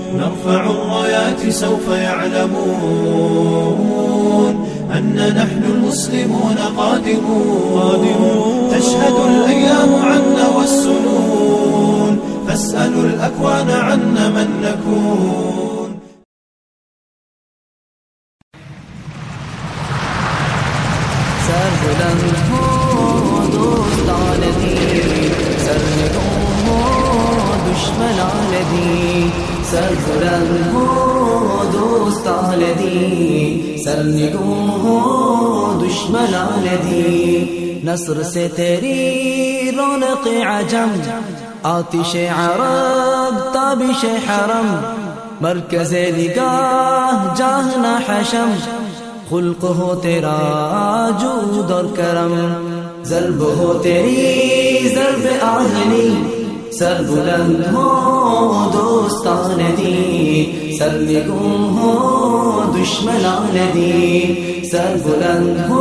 نرفع الرايات سوف يعلمون أن نحن المسلمون قادمون. تشهد الأيام عنا والسنون، فاسألوا الأكوان عنا من نكون. سر بلند ہو دوستان دین، سر نگوں ہو دشمنان دین. سر بلند ہو دوستان دین، سر نگوں ہو دشمنان دین. نصر سے تیری رونق عجم، آتش عرب تابش حرم. مرکز نگاہ جاہنا حشم، خلق ہو تیرا جود اور کرم. ضرب ہو تیری ضرب آہنی، سر بلند ہو دوستان دین، سر نگوں ہو دشمنان دین. سر بلند ہو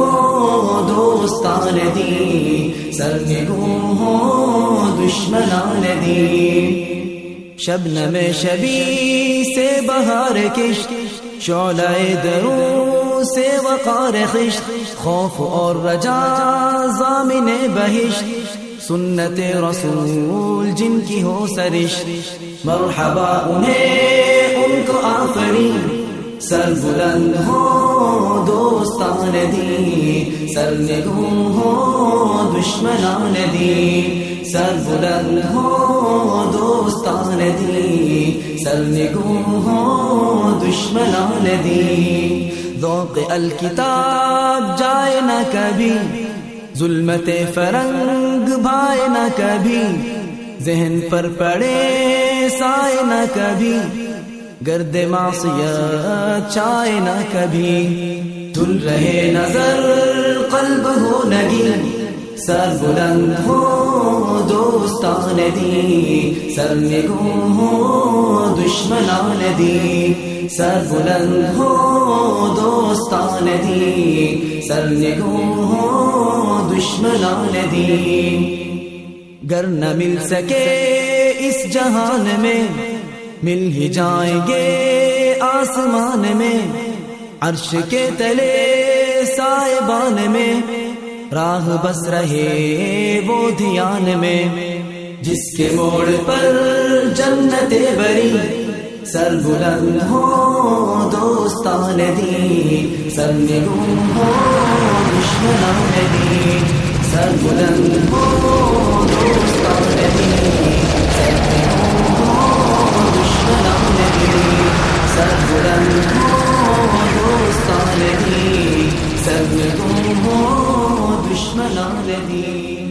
دوستان دین، سر نگوں ہو دشمنان دین. شبنم شبی سے بہار کشت، شعلہ دروں سے وقار خشت. خوف اور رجا ضامن بہشت، سنت رسول جن کی ہو سرشت. مرحبا انہیں ان کو آفرین، سر بلند ہو دوستان دین، سر نگوں ہو دشمنان دین. سر بلند ہو دوستان دین، سر نگوں ہو دشمنان دین. ذوق الکتاب جائے نہ کبھی، ظلمت فرنگ بھائے نہ کبھی. ذہن پر پڑے سائے نہ کبھی، گرد معصیت چائے نہ کبھی. دھل رہے نظر قلب ہو نگی، سر بلند ہو دوستان دین، سر نگوں ہو دشمنان دین. سر بلند ہو دوستان دین، سر نگوں ہو دشمنان دین. گر نہ مل سکے اس جہان میں، مل ہی جائیں گے آسمان میں. عرش کے تلے سائبان میں، راہ بس رہے وہ دھیان میں. جس کے موڑ پر جنت بری، سر بلند ہو دوستان دین، سر نگوں ہو دشمنان دین. سر بلند ہو دوستان دین، سر نگوں ہو دشمنان دین. سر بلند ہو دوستان دین، سر نگوں ہو دشمنان دین.